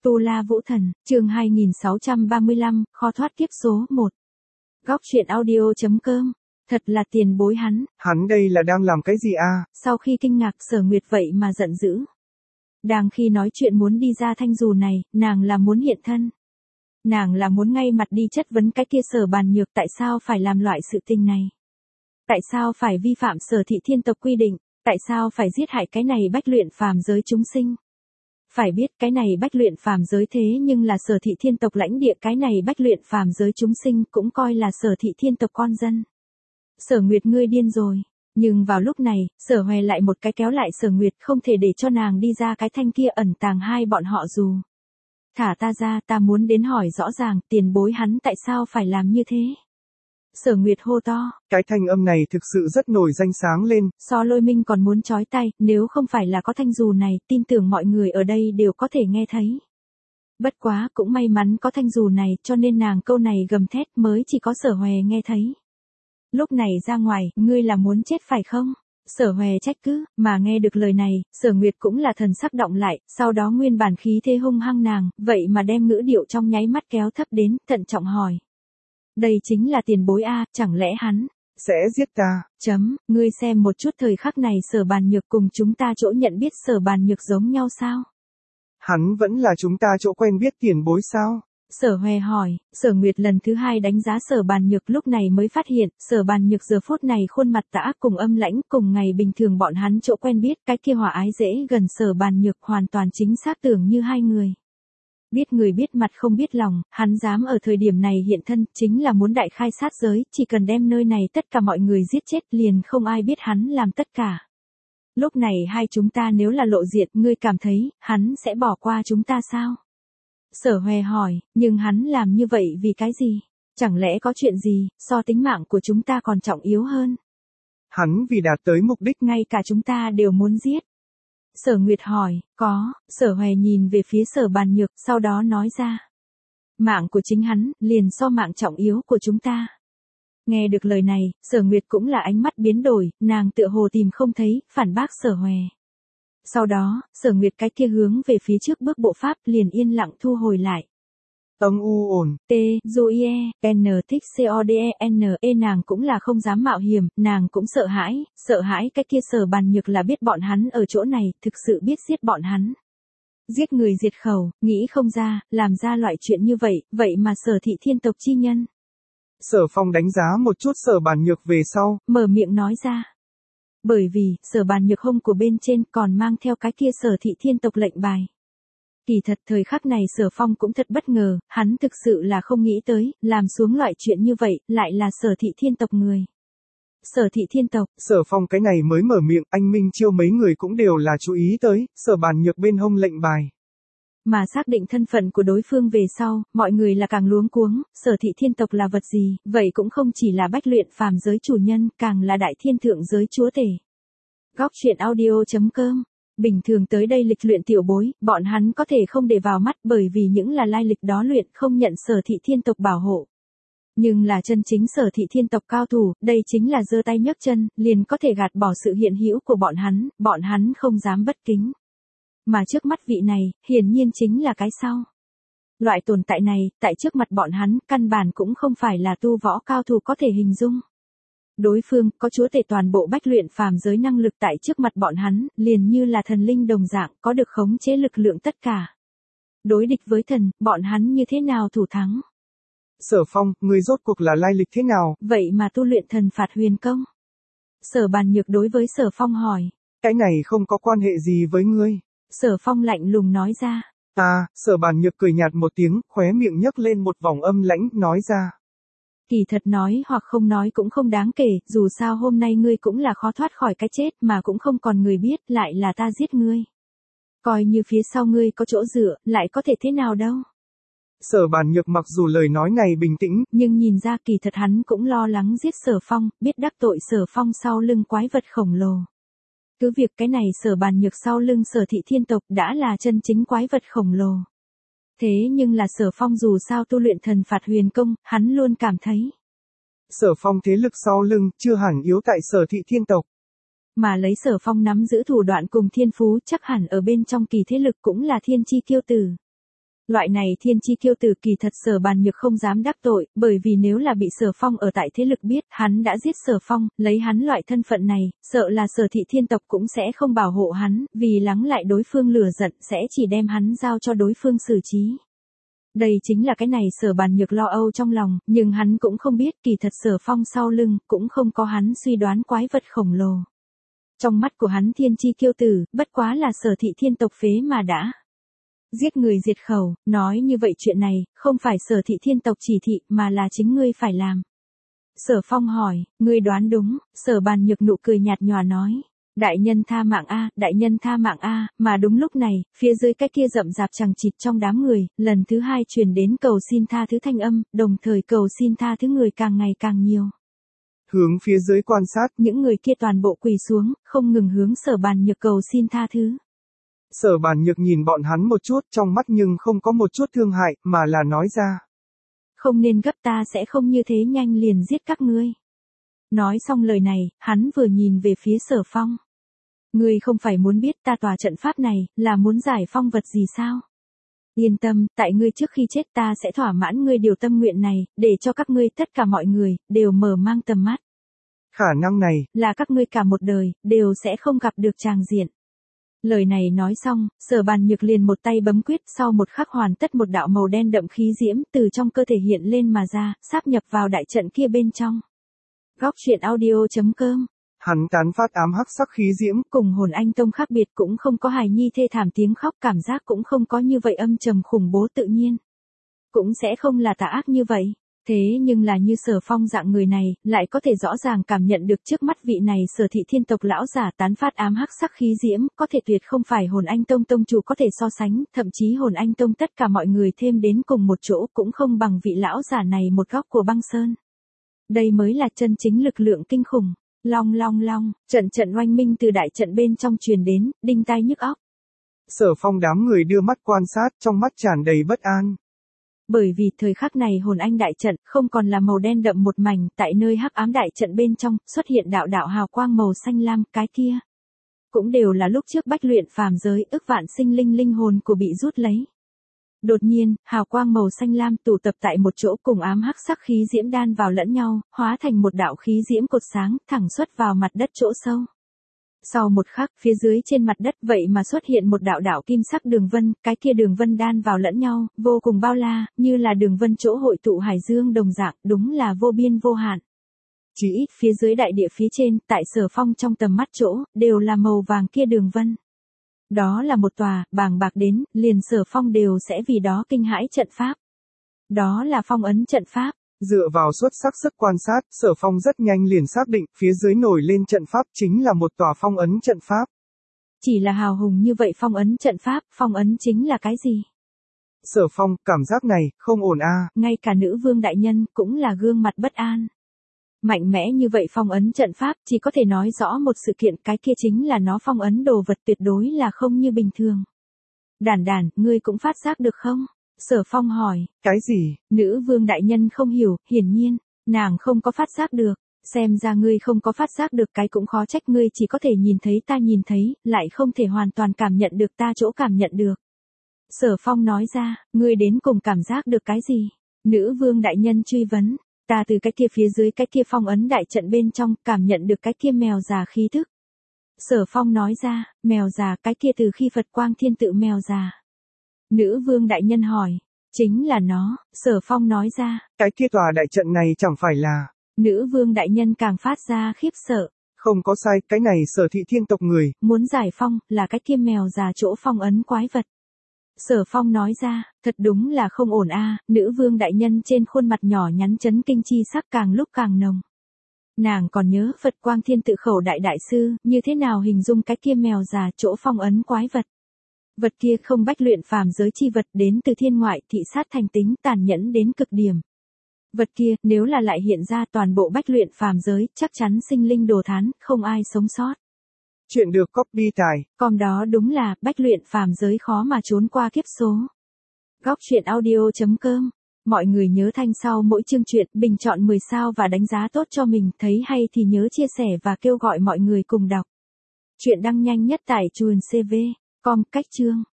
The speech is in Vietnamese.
Tu La Vũ Thần, chương 2635, kho thoát kiếp số 1. Góc truyện audio.com. Thật là tiền bối hắn. Hắn đây là đang làm cái gì à? Sau khi kinh ngạc Sở Nguyệt vậy mà giận dữ. Đang khi nói chuyện muốn đi ra thanh dù này, nàng là muốn hiện thân. Nàng là muốn ngay mặt đi chất vấn cái kia Sở Bàn Nhược tại sao phải làm loại sự tình này. Tại sao phải vi phạm Sở Thị Thiên tộc quy định, tại sao phải giết hại cái này bách luyện phàm giới chúng sinh. Phải biết cái này bách luyện phàm giới thế nhưng là Sở Thị Thiên tộc lãnh địa, cái này bách luyện phàm giới chúng sinh cũng coi là Sở Thị Thiên tộc con dân. Sở Nguyệt ngươi điên rồi. Nhưng vào lúc này, Sở Hoè lại một cái kéo lại Sở Nguyệt, không thể để cho nàng đi ra cái thanh kia ẩn tàng hai bọn họ dù. Thả ta ra, ta muốn đến hỏi rõ ràng tiền bối hắn tại sao phải làm như thế. Sở Nguyệt hô to. Cái thanh âm này thực sự rất nổi danh sáng lên. So Lôi Minh còn muốn chói tai, nếu không phải là có thanh dù này, tin tưởng mọi người ở đây đều có thể nghe thấy. Bất quá cũng may mắn có thanh dù này cho nên nàng câu này gầm thét mới chỉ có Sở Hoè nghe thấy. Lúc này ra ngoài, ngươi là muốn chết phải không? Sở Hoè trách cứ, mà nghe được lời này, Sở Nguyệt cũng là thần sắc động lại, sau đó nguyên bản khí thế hung hăng nàng, vậy mà đem ngữ điệu trong nháy mắt kéo thấp đến, thận trọng hỏi. Đây chính là tiền bối a, chẳng lẽ hắn sẽ giết ta? Ngươi xem một chút thời khắc này Sở Bàn Nhược cùng chúng ta chỗ nhận biết Sở Bàn Nhược giống nhau sao? Hắn vẫn là chúng ta chỗ quen biết tiền bối sao? Sở Hoè hỏi. Sở Nguyệt lần thứ hai đánh giá Sở Bàn Nhược, lúc này mới phát hiện, Sở Bàn Nhược giờ phút này khuôn mặt tà ác cùng âm lãnh, cùng ngày bình thường bọn hắn chỗ quen biết, cái kia hòa ái dễ gần Sở Bàn Nhược hoàn toàn chính xác tưởng như hai người. Biết người biết mặt không biết lòng, hắn dám ở thời điểm này hiện thân, chính là muốn đại khai sát giới, chỉ cần đem nơi này tất cả mọi người giết chết liền không ai biết hắn làm tất cả. Lúc này hai chúng ta nếu là lộ diện, ngươi cảm thấy, hắn sẽ bỏ qua chúng ta sao? Sở Hoè hỏi, nhưng hắn làm như vậy vì cái gì? Chẳng lẽ có chuyện gì, so tính mạng của chúng ta còn trọng yếu hơn? Hắn vì đạt tới mục đích ngay cả chúng ta đều muốn giết. Sở Nguyệt hỏi, có. Sở Hoè nhìn về phía Sở Bàn Nhược, sau đó nói ra. Mạng của chính hắn, liền so mạng trọng yếu của chúng ta. Nghe được lời này, Sở Nguyệt cũng là ánh mắt biến đổi, nàng tựa hồ tìm không thấy, phản bác Sở Hoè. Sau đó, Sở Nguyệt cái kia hướng về phía trước bước bộ pháp liền yên lặng thu hồi lại. Âm u ổn. T, Zoe, N thích CODE, nàng cũng là không dám mạo hiểm, nàng cũng sợ hãi cái kia Sở Bàn Nhược là biết bọn hắn ở chỗ này, thực sự biết giết bọn hắn. Giết người diệt khẩu, nghĩ không ra, làm ra loại chuyện như vậy mà Sở Thị Thiên tộc chi nhân. Sở Phong đánh giá một chút Sở Bàn Nhược về sau, mở miệng nói ra. Bởi vì, Sở Bàn Nhược hông của bên trên còn mang theo cái kia Sở Thị Thiên tộc lệnh bài. Kỳ thật thời khắc này Sở Phong cũng thật bất ngờ, hắn thực sự là không nghĩ tới, làm xuống loại chuyện như vậy, lại là Sở Thị Thiên tộc người. Sở Thị Thiên tộc. Sở Phong cái này mới mở miệng, anh Minh Chiêu mấy người cũng đều là chú ý tới, Sở Bàn Nhược bên hông lệnh bài. Mà xác định thân phận của đối phương về sau, mọi người là càng luống cuống, Sở Thị Thiên tộc là vật gì, vậy cũng không chỉ là bách luyện phàm giới chủ nhân, càng là đại thiên thượng giới chúa tể. Góc truyện audio.com. Bình thường tới đây lịch luyện tiểu bối, bọn hắn có thể không để vào mắt bởi vì những là lai lịch đó luyện không nhận Sở Thị Thiên tộc bảo hộ. Nhưng là chân chính Sở Thị Thiên tộc cao thủ, đây chính là giơ tay nhấc chân, liền có thể gạt bỏ sự hiện hữu của bọn hắn không dám bất kính. Mà trước mắt vị này, hiển nhiên chính là cái sau. Loại tồn tại này, tại trước mặt bọn hắn, căn bản cũng không phải là tu võ cao thủ có thể hình dung. Đối phương, có chúa tể toàn bộ bách luyện phàm giới năng lực tại trước mặt bọn hắn, liền như là thần linh đồng dạng, có được khống chế lực lượng tất cả. Đối địch với thần, bọn hắn như thế nào thủ thắng? Sở Phong, người rốt cuộc là lai lịch thế nào? Vậy mà tu luyện thần phạt huyền công. Sở Bàn Nhược đối với Sở Phong hỏi. Cái này không có quan hệ gì với ngươi. Sở Phong lạnh lùng nói ra. Sở Bàn Nhược cười nhạt một tiếng, khóe miệng nhấc lên một vòng âm lãnh, nói ra. Kỳ thật nói hoặc không nói cũng không đáng kể, dù sao hôm nay ngươi cũng là khó thoát khỏi cái chết mà cũng không còn người biết, lại là ta giết ngươi. Coi như phía sau ngươi có chỗ dựa, lại có thể thế nào đâu. Sở Bàn Nhược mặc dù lời nói này bình tĩnh, nhưng nhìn ra kỳ thật hắn cũng lo lắng giết Sở Phong, biết đắc tội Sở Phong sau lưng quái vật khổng lồ. Cứ việc cái này Sở Bàn Nhược sau lưng Sở Thị Thiên tộc đã là chân chính quái vật khổng lồ. Thế nhưng là Sở Phong dù sao tu luyện thần phạt huyền công, hắn luôn cảm thấy. Sở Phong thế lực sau lưng, chưa hẳn yếu tại Sở Thị Thiên tộc. Mà lấy Sở Phong nắm giữ thủ đoạn cùng thiên phú chắc hẳn ở bên trong kỳ thế lực cũng là thiên chi kiêu tử. Loại này thiên chi kiêu tử kỳ thật Sở Bàn Nhược không dám đắc tội, bởi vì nếu là bị Sở Phong ở tại thế lực biết hắn đã giết Sở Phong, lấy hắn loại thân phận này, sợ là Sở thị thiên tộc cũng sẽ không bảo hộ hắn, vì lắng lại đối phương lửa giận sẽ chỉ đem hắn giao cho đối phương xử trí. Đây chính là cái này Sở Bàn Nhược lo âu trong lòng, nhưng hắn cũng không biết kỳ thật Sở Phong sau lưng, cũng không có hắn suy đoán quái vật khổng lồ. Trong mắt của hắn thiên chi kiêu tử, bất quá là Sở thị thiên tộc phế mà đã. Giết người diệt khẩu, nói như vậy chuyện này, không phải Sở thị thiên tộc chỉ thị mà là chính ngươi phải làm. Sở Phong hỏi, ngươi đoán đúng, Sở Bàn Nhược nụ cười nhạt nhòa nói. Đại nhân tha mạng a, đại nhân tha mạng a, mà đúng lúc này, phía dưới cái kia rậm rạp chằng chịt trong đám người, lần thứ hai truyền đến cầu xin tha thứ thanh âm, đồng thời cầu xin tha thứ người càng ngày càng nhiều. Hướng phía dưới quan sát, những người kia toàn bộ quỳ xuống, không ngừng hướng Sở Bàn Nhược cầu xin tha thứ. Sở Bàn Nhược nhìn bọn hắn một chút trong mắt nhưng không có một chút thương hại, mà là nói ra. Không nên gấp, ta sẽ không như thế nhanh liền giết các ngươi. Nói xong lời này, hắn vừa nhìn về phía Sở Phong. Ngươi không phải muốn biết ta tòa trận pháp này, là muốn giải phong vật gì sao? Yên tâm, tại ngươi trước khi chết ta sẽ thỏa mãn ngươi điều tâm nguyện này, để cho các ngươi tất cả mọi người, đều mở mang tầm mắt. Khả năng này, là các ngươi cả một đời, đều sẽ không gặp được tràng diện. Lời này nói xong, Sở Bàn Nhược liền một tay bấm quyết, sau một khắc hoàn tất một đạo màu đen đậm khí diễm từ trong cơ thể hiện lên mà ra, sáp nhập vào đại trận kia bên trong. Góc truyện audio.com. Hắn tán phát ám hắc sắc khí diễm, cùng Hồn Anh Tông khác biệt, cũng không có hài nhi thê thảm tiếng khóc, cảm giác cũng không có như vậy âm trầm khủng bố tự nhiên. Cũng sẽ không là tà ác như vậy. Thế nhưng là như Sở Phong dạng người này, lại có thể rõ ràng cảm nhận được trước mắt vị này Sở thị thiên tộc lão giả tán phát ám hắc sắc khí diễm, có thể tuyệt không phải Hồn Anh Tông tông chủ có thể so sánh, thậm chí Hồn Anh Tông tất cả mọi người thêm đến cùng một chỗ cũng không bằng vị lão giả này một góc của băng sơn. Đây mới là chân chính lực lượng kinh khủng. Long long long, trận trận oanh minh từ đại trận bên trong truyền đến, đinh tai nhức óc. Sở Phong đám người đưa mắt quan sát, trong mắt tràn đầy bất an. Bởi vì thời khắc này Hồn Anh đại trận không còn là màu đen đậm một mảnh, tại nơi hắc ám đại trận bên trong xuất hiện đạo đạo hào quang màu xanh lam, cái kia cũng đều là lúc trước bách luyện phàm giới ức vạn sinh linh linh hồn của bị rút lấy. Đột nhiên, hào quang màu xanh lam tụ tập tại một chỗ cùng ám hắc sắc khí diễm đan vào lẫn nhau, hóa thành một đạo khí diễm cột sáng, thẳng xuất vào mặt đất chỗ sâu. Sau một khắc, phía dưới trên mặt đất vậy mà xuất hiện một đạo đạo kim sắc đường vân, cái kia đường vân đan vào lẫn nhau, vô cùng bao la, như là đường vân chỗ hội tụ hải dương đồng dạng, đúng là vô biên vô hạn. Chỉ ít phía dưới đại địa phía trên, tại Sở Phong trong tầm mắt chỗ, đều là màu vàng kia đường vân. Đó là một tòa, bàng bạc đến, liền Sở Phong đều sẽ vì đó kinh hãi trận pháp. Đó là phong ấn trận pháp. Dựa vào xuất sắc sức quan sát, Sở Phong rất nhanh liền xác định, phía dưới nổi lên trận pháp chính là một tòa phong ấn trận pháp. Chỉ là hào hùng như vậy phong ấn trận pháp, phong ấn chính là cái gì? Sở Phong, cảm giác này, không ổn a. Ngay cả nữ vương đại nhân, cũng là gương mặt bất an. Mạnh mẽ như vậy phong ấn trận pháp, chỉ có thể nói rõ một sự kiện, cái kia chính là nó phong ấn đồ vật tuyệt đối là không như bình thường. Đản đản, ngươi cũng phát giác được không? Sở Phong hỏi. Cái gì? Nữ vương đại nhân không hiểu, hiển nhiên, nàng không có phát giác được. Xem ra ngươi không có phát giác được, cái cũng khó trách, ngươi chỉ có thể nhìn thấy ta nhìn thấy, lại không thể hoàn toàn cảm nhận được ta chỗ cảm nhận được. Sở Phong nói ra, ngươi đến cùng cảm giác được cái gì? Nữ vương đại nhân truy vấn. Ta từ cái kia phía dưới cái kia phong ấn đại trận bên trong, cảm nhận được cái kia mèo già khí thức. Sở Phong nói ra, mèo già, cái kia từ khi Phật Quang Thiên tự mèo già. Nữ vương đại nhân hỏi, chính là nó, Sở Phong nói ra. Cái kia tòa đại trận này chẳng phải là. Nữ vương đại nhân càng phát ra khiếp sợ. Không có sai, cái này Sở thị thiên tộc người. Muốn giải phong, là cái kia mèo già chỗ phong ấn quái vật. Sở Phong nói ra, thật đúng là không ổn a. Nữ vương đại nhân trên khuôn mặt nhỏ nhắn chấn kinh chi sắc càng lúc càng nồng. Nàng còn nhớ Phật Quang Thiên tự khẩu đại đại sư, như thế nào hình dung cái kia mèo già chỗ phong ấn quái vật. Vật kia không bách luyện phàm giới chi vật, đến từ thiên ngoại, thị sát thành tính tàn nhẫn đến cực điểm. Vật kia, nếu là lại hiện ra toàn bộ bách luyện phàm giới, chắc chắn sinh linh đồ thán, không ai sống sót. Chuyện được copy tài. Còn đó đúng là, bách luyện phàm giới khó mà trốn qua kiếp số. Góc truyện audio.com. Mọi người nhớ thanh sau mỗi chương truyện, bình chọn 10 sao và đánh giá tốt cho mình, thấy hay thì nhớ chia sẻ và kêu gọi mọi người cùng đọc. Chuyện đăng nhanh nhất tại chuồn CV. Com cách chương.